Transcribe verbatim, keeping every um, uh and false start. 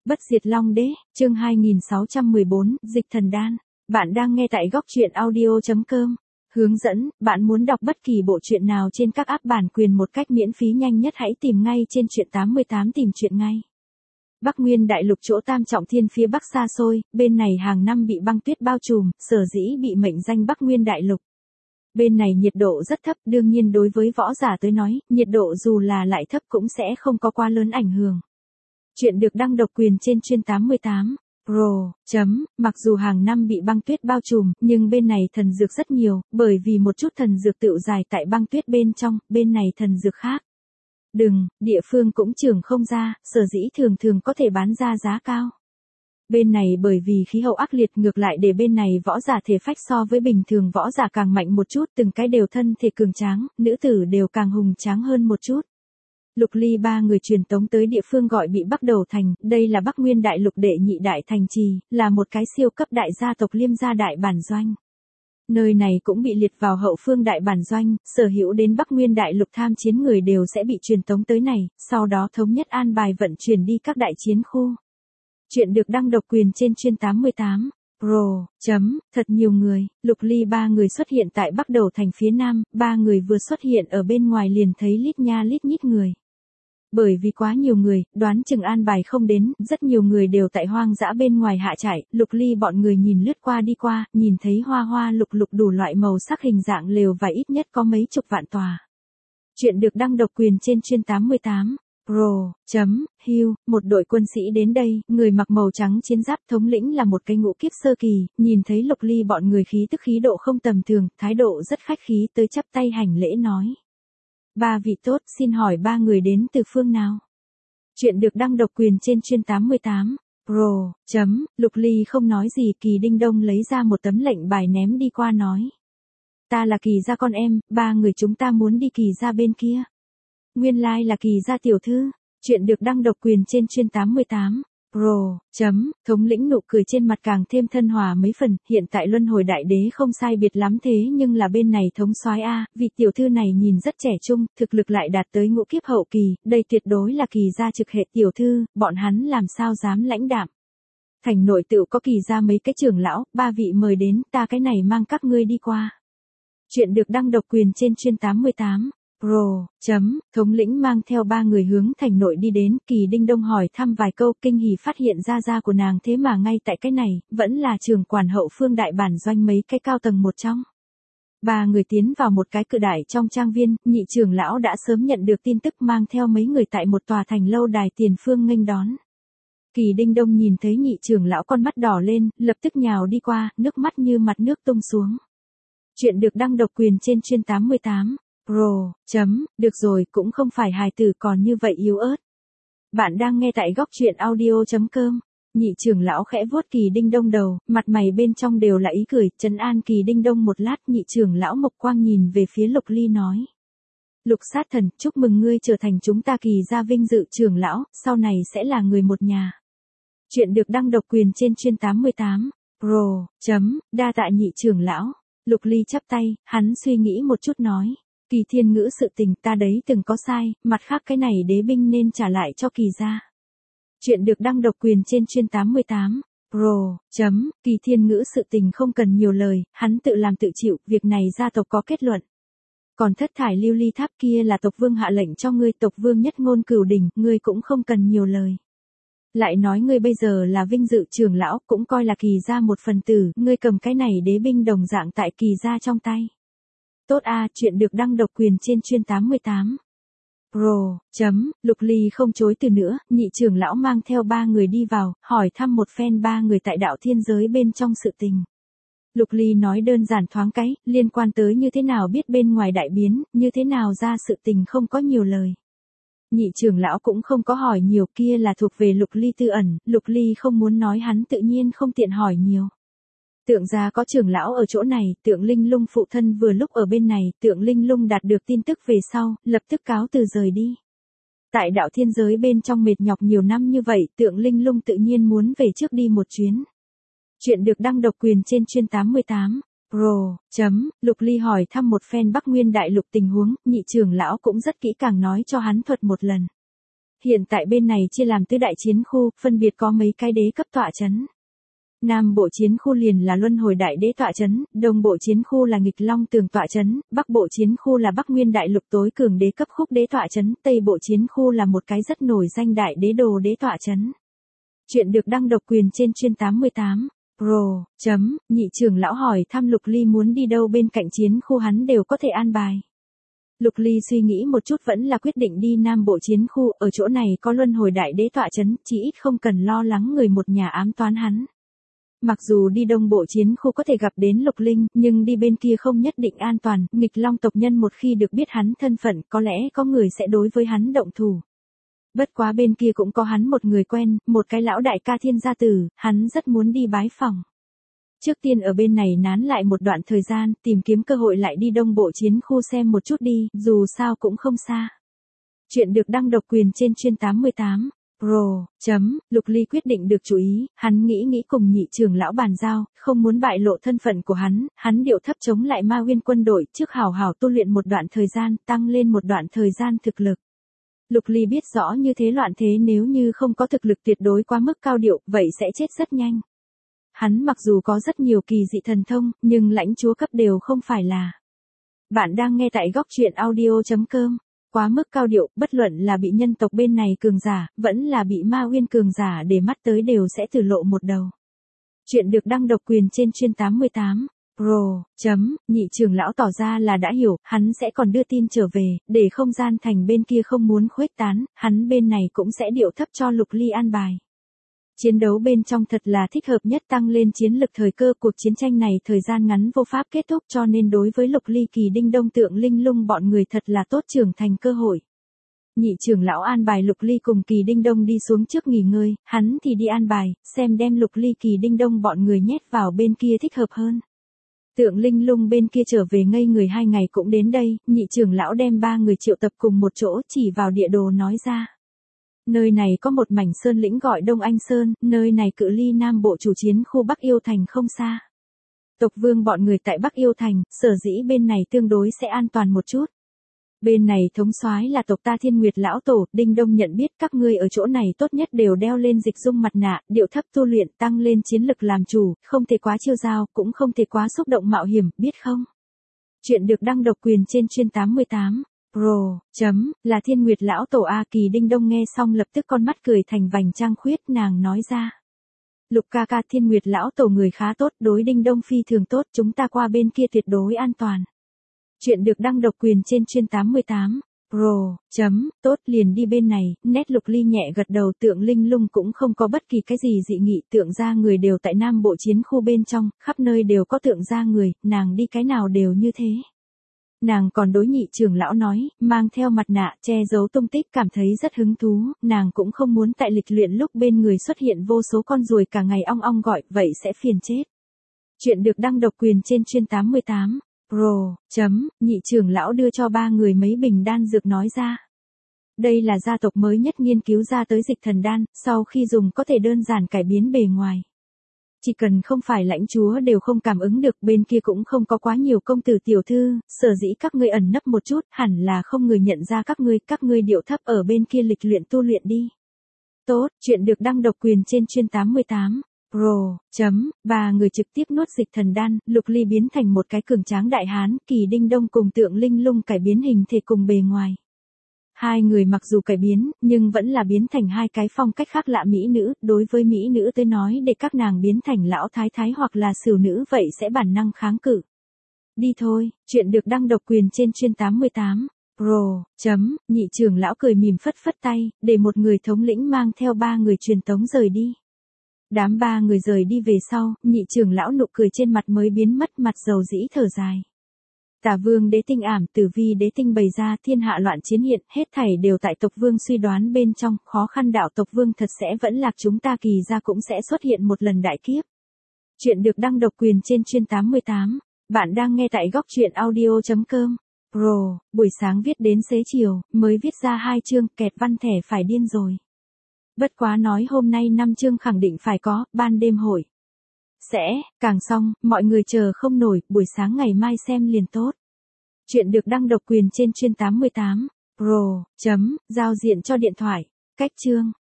Bất diệt Long Đế, chương hai nghìn sáu trăm mười bốn, Dịch Thần Đan. Bạn đang nghe tại góc truyện audio chấm com. Hướng dẫn, bạn muốn đọc bất kỳ bộ truyện nào trên các app bản quyền một cách miễn phí nhanh nhất hãy tìm ngay trên truyện tám mươi tám tìm truyện ngay. Bắc Nguyên Đại Lục chỗ Tam Trọng Thiên phía Bắc xa xôi, bên này hàng năm bị băng tuyết bao trùm, sở dĩ bị mệnh danh Bắc Nguyên Đại Lục. Bên này nhiệt độ rất thấp, đương nhiên đối với võ giả tới nói, nhiệt độ dù là lại thấp cũng sẽ không có quá lớn ảnh hưởng. Chuyện được đăng độc quyền trên chuyên tám mươi tám. Pro, chấm, mặc dù hàng năm bị băng tuyết bao trùm, nhưng bên này thần dược rất nhiều, bởi vì một chút thần dược tựu dài tại băng tuyết bên trong, bên này thần dược khác. Đừng, địa phương cũng trưởng không ra, sở dĩ thường thường có thể bán ra giá cao. Bên này bởi vì khí hậu ác liệt ngược lại để bên này võ giả thể phách so với bình thường võ giả càng mạnh một chút, từng cái đều thân thể cường tráng, nữ tử đều càng hùng tráng hơn một chút. Lục Ly ba người truyền tống tới địa phương gọi bị Bắc Đầu Thành, đây là Bắc Nguyên Đại Lục đệ nhị đại thành trì, là một cái siêu cấp đại gia tộc Liêm gia đại bản doanh. Nơi này cũng bị liệt vào hậu phương đại bản doanh, sở hữu đến Bắc Nguyên Đại Lục tham chiến người đều sẽ bị truyền tống tới này, sau đó thống nhất an bài vận chuyển đi các đại chiến khu. Chuyện được đăng độc quyền trên chuyên tám mươi tám. Pro, chấm, thật nhiều người, Lục Ly ba người xuất hiện tại Bắc Đầu Thành phía Nam, ba người vừa xuất hiện ở bên ngoài liền thấy lít nha lít nhít người. Bởi vì quá nhiều người, đoán chừng an bài không đến, rất nhiều người đều tại hoang dã bên ngoài hạ trại, Lục Ly bọn người nhìn lướt qua đi qua, nhìn thấy hoa hoa lục lục đủ loại màu sắc hình dạng lều và ít nhất có mấy chục vạn tòa. Chuyện được đăng độc quyền trên chuyên tám mươi tám. Pro, chấm, hưu, một đội quân sĩ đến đây, người mặc màu trắng chiến giáp thống lĩnh là một cái ngũ kiếp sơ kỳ, nhìn thấy Lục Ly bọn người khí tức khí độ không tầm thường, thái độ rất khách khí tới chắp tay hành lễ nói. Ba vị tốt, xin hỏi ba người đến từ phương nào? Chuyện được đăng độc quyền trên chuyên tám mươi tám. Pro, chấm, Lục Ly không nói gì, Kỳ Đinh Đông lấy ra một tấm lệnh bài ném đi qua nói. Ta là Kỳ gia con em, ba người chúng ta muốn đi Kỳ gia bên kia. Nguyên lai là Kỳ gia tiểu thư. Chuyện được đăng độc quyền trên chuyên tám mươi tám. Pro, chấm, thống lĩnh nụ cười trên mặt càng thêm thân hòa mấy phần, hiện tại luân hồi đại đế không sai biệt lắm thế nhưng là bên này thống soái a, vị tiểu thư này nhìn rất trẻ trung, thực lực lại đạt tới ngũ kiếp hậu kỳ, đây tuyệt đối là Kỳ gia trực hệ tiểu thư, bọn hắn làm sao dám lãnh đạm. Thành nội tự có Kỳ gia mấy cái trưởng lão, ba vị mời đến, ta cái này mang các ngươi đi qua. Chuyện được đăng độc quyền trên chuyên tám mươi tám. Pro, chấm, thống lĩnh mang theo ba người hướng thành nội đi đến, Kỳ Đinh Đông hỏi thăm vài câu, kinh hỉ phát hiện ra ra của nàng thế mà ngay tại cái này, vẫn là trưởng quản hậu phương đại bản doanh mấy cái cao tầng một trong. Ba người tiến vào một cái cự đại trong trang viên, nhị trưởng lão đã sớm nhận được tin tức mang theo mấy người tại một tòa thành lâu đài tiền phương nghênh đón. Kỳ Đinh Đông nhìn thấy nhị trưởng lão con mắt đỏ lên, lập tức nhào đi qua, nước mắt như mặt nước tung xuống. Chuyện được đăng độc quyền trên chuyên tám mươi tám. Pro, chấm, được rồi, cũng không phải hài tử còn như vậy yếu ớt. Bạn đang nghe tại góc truyện audio chấm com. Nhị trưởng lão khẽ vuốt Kỳ Đinh Đông đầu, mặt mày bên trong đều là ý cười, trấn an Kỳ Đinh Đông một lát, nhị trưởng lão Mộc Quang nhìn về phía Lục Ly nói. Lục sát thần, chúc mừng ngươi trở thành chúng ta Kỳ gia vinh dự trưởng lão, sau này sẽ là người một nhà. Chuyện được đăng độc quyền trên chuyên tám mươi tám. Pro, chấm, đa tạ nhị trưởng lão. Lục Ly chắp tay, hắn suy nghĩ một chút nói. Kỳ thiên ngữ sự tình ta đấy từng có sai, mặt khác cái này đế binh nên trả lại cho Kỳ gia. Chuyện được đăng độc quyền trên chuyên tám mươi tám. Pro, chấm, Kỳ thiên ngữ sự tình không cần nhiều lời, hắn tự làm tự chịu, việc này gia tộc có kết luận. Còn thất thải lưu ly tháp kia là tộc vương hạ lệnh cho ngươi, tộc vương nhất ngôn cửu đỉnh, ngươi cũng không cần nhiều lời. Lại nói ngươi bây giờ là vinh dự trưởng lão, cũng coi là Kỳ gia một phần tử, ngươi cầm cái này đế binh đồng dạng tại Kỳ gia trong tay. Tốt a, à, chuyện được đăng độc quyền trên chuyên tám mươi tám. Pro, chấm, Lục Ly không chối từ nữa, nhị trưởng lão mang theo ba người đi vào, hỏi thăm một phen ba người tại đạo thiên giới bên trong sự tình. Lục Ly nói đơn giản thoáng cái, liên quan tới như thế nào biết bên ngoài đại biến, như thế nào ra sự tình không có nhiều lời. Nhị trưởng lão cũng không có hỏi nhiều, kia là thuộc về Lục Ly tư ẩn, Lục Ly không muốn nói hắn tự nhiên không tiện hỏi nhiều. Tượng gia có trưởng lão ở chỗ này, Tượng Linh Lung phụ thân vừa lúc ở bên này, Tượng Linh Lung đạt được tin tức về sau, lập tức cáo từ rời đi. Tại đạo thiên giới bên trong mệt nhọc nhiều năm như vậy, Tượng Linh Lung tự nhiên muốn về trước đi một chuyến. Chuyện được đăng độc quyền trên chuyên tám mươi tám. Pro, chấm, Lục Ly hỏi thăm một phen Bắc Nguyên Đại Lục tình huống, nhị trưởng lão cũng rất kỹ càng nói cho hắn thuật một lần. Hiện tại bên này chia làm tứ đại chiến khu, phân biệt có mấy cái đế cấp tọa chấn. Nam bộ chiến khu liền là luân hồi đại đế tọa chấn, đông bộ chiến khu là nghịch long tường tọa chấn, bắc bộ chiến khu là bắc nguyên đại lục tối cường đế cấp khúc đế tọa chấn, tây bộ chiến khu là một cái rất nổi danh đại đế đồ đế tọa chấn. Chuyện được đăng độc quyền trên chuyên tám mươi tám. Pro, chấm, nhị trưởng lão hỏi thăm Lục Ly muốn đi đâu bên cạnh chiến khu hắn đều có thể an bài. Lục Ly suy nghĩ một chút vẫn là quyết định đi Nam bộ chiến khu, ở chỗ này có luân hồi đại đế tọa chấn, chỉ ít không cần lo lắng người một nhà ám toán hắn. Mặc dù đi Đông bộ chiến khu có thể gặp đến Lục Linh, nhưng đi bên kia không nhất định an toàn, nghịch long tộc nhân một khi được biết hắn thân phận, có lẽ có người sẽ đối với hắn động thủ. Bất quá bên kia cũng có hắn một người quen, một cái lão đại ca thiên gia tử, hắn rất muốn đi bái phỏng. Trước tiên ở bên này nán lại một đoạn thời gian, tìm kiếm cơ hội lại đi Đông bộ chiến khu xem một chút đi, dù sao cũng không xa. Chuyện được đăng độc quyền trên chuyên tám mươi tám. Pro, chấm, Lục Ly quyết định được chú ý, hắn nghĩ nghĩ cùng nhị trưởng lão bàn giao, không muốn bại lộ thân phận của hắn, hắn điệu thấp chống lại Ma Nguyên quân đội, trước hào hào tu luyện một đoạn thời gian, tăng lên một đoạn thời gian thực lực. Lục Ly biết rõ như thế loạn thế nếu như không có thực lực tuyệt đối quá mức cao điệu, vậy sẽ chết rất nhanh. Hắn mặc dù có rất nhiều kỳ dị thần thông, nhưng lãnh chúa cấp đều không phải là. Bạn đang nghe tại góc truyện audio chấm com. Quá mức cao điệu, bất luận là bị nhân tộc bên này cường giả, vẫn là bị Ma Nguyên cường giả để mắt tới đều sẽ từ lộ một đầu. Chuyện được đăng độc quyền trên chuyên tám mươi tám. Pro, chấm, nhị trưởng lão tỏ ra là đã hiểu, hắn sẽ còn đưa tin trở về, để không gian thành bên kia không muốn khuếch tán, hắn bên này cũng sẽ điệu thấp cho Lục Ly an bài. Chiến đấu bên trong thật là thích hợp nhất tăng lên chiến lực thời cơ, cuộc chiến tranh này thời gian ngắn vô pháp kết thúc cho nên đối với Lục Ly Kỳ Đinh Đông Tượng Linh Lung bọn người thật là tốt trưởng thành cơ hội. Nhị trưởng lão an bài Lục Ly cùng Kỳ Đinh Đông đi xuống trước nghỉ ngơi, hắn thì đi an bài, xem đem Lục Ly Kỳ Đinh Đông bọn người nhét vào bên kia thích hợp hơn. Tượng Linh Lung bên kia trở về ngây người hai ngày cũng đến đây, nhị trưởng lão đem ba người triệu tập cùng một chỗ chỉ vào địa đồ nói ra. Nơi này có một mảnh sơn lĩnh gọi Đông Anh Sơn, nơi này cự ly Nam bộ chủ chiến khu Bắc Yêu Thành không xa. Tộc vương bọn người tại Bắc Yêu Thành, sở dĩ bên này tương đối sẽ an toàn một chút. Bên này thống soái là tộc ta Thiên Nguyệt lão tổ, Đinh Đông nhận biết các ngươi ở chỗ này tốt nhất đều đeo lên dịch dung mặt nạ, điệu thấp tu luyện tăng lên chiến lực làm chủ, không thể quá chiêu dao, cũng không thể quá xúc động mạo hiểm, biết không? Chuyện được đăng độc quyền trên chuyên tám mươi tám. Pro, chấm, là Thiên Nguyệt lão tổ A. Kỳ Đinh Đông nghe xong lập tức con mắt cười thành vành trăng khuyết, nàng nói ra. Lục ca ca, Thiên Nguyệt lão tổ người khá tốt, đối Đinh Đông phi thường tốt, chúng ta qua bên kia tuyệt đối an toàn. Chuyện được đăng độc quyền trên chuyên tám mươi tám. Pro, chấm, tốt liền đi bên này, nét Lục Ly nhẹ gật đầu, Tượng Linh Lung cũng không có bất kỳ cái gì dị nghị, tượng gia người đều tại Nam bộ chiến khu bên trong, khắp nơi đều có tượng gia người, nàng đi cái nào đều như thế. Nàng còn đối nhị trưởng lão nói, mang theo mặt nạ, che giấu tung tích cảm thấy rất hứng thú, nàng cũng không muốn tại lịch luyện lúc bên người xuất hiện vô số con ruồi cả ngày ong ong gọi, vậy sẽ phiền chết. Chuyện được đăng độc quyền trên chuyên tám mươi tám. Pro, chấm, nhị trưởng lão đưa cho ba người mấy bình đan dược nói ra. Đây là gia tộc mới nhất nghiên cứu ra tới dịch thần đan, sau khi dùng có thể đơn giản cải biến bề ngoài. Chỉ cần không phải lãnh chúa đều không cảm ứng được, bên kia cũng không có quá nhiều công tử tiểu thư, sở dĩ các ngươi ẩn nấp một chút, hẳn là không người nhận ra các ngươi, các ngươi điệu thấp ở bên kia lịch luyện tu luyện đi. Tốt, chuyện được đăng độc quyền trên chuyên tám mươi tám. Pro, chấm, ba người trực tiếp nuốt dịch thần đan, Lục Ly biến thành một cái cường tráng đại hán, Kỳ Đinh Đông cùng Tượng Linh Lung cải biến hình thể cùng bề ngoài. Hai người mặc dù cải biến, nhưng vẫn là biến thành hai cái phong cách khác lạ mỹ nữ, đối với mỹ nữ tới nói để các nàng biến thành lão thái thái hoặc là sửu nữ vậy sẽ bản năng kháng cự. Đi thôi, chuyện được đăng độc quyền trên chuyên tám mươi tám. Pro, chấm, nhị trưởng lão cười mỉm phất phất tay, để một người thống lĩnh mang theo ba người truyền tống rời đi. Đám ba người rời đi về sau, nhị trưởng lão nụ cười trên mặt mới biến mất, mặt dầu dĩ thở dài. Tả vương đế tinh ảm, tử vi đế tinh bày ra, thiên hạ loạn chiến hiện, hết thảy đều tại tộc vương suy đoán bên trong, khó khăn đạo tộc vương thật sẽ vẫn lạc, chúng ta kỳ ra cũng sẽ xuất hiện một lần đại kiếp. Chuyện được đăng độc quyền trên chuyên tám mươi tám. Bạn đang nghe tại góc truyện audio chấm com. Pro, buổi sáng viết đến xế chiều, mới viết ra hai chương, kẹt văn thẻ phải điên rồi. Bất quá nói hôm nay năm chương khẳng định phải có, ban đêm hội. Sẽ, càng xong, mọi người chờ không nổi, buổi sáng ngày mai xem liền tốt. Chuyện được đăng độc quyền trên chuyên tám mươi tám. Pro, chấm, giao diện cho điện thoại. Cách chương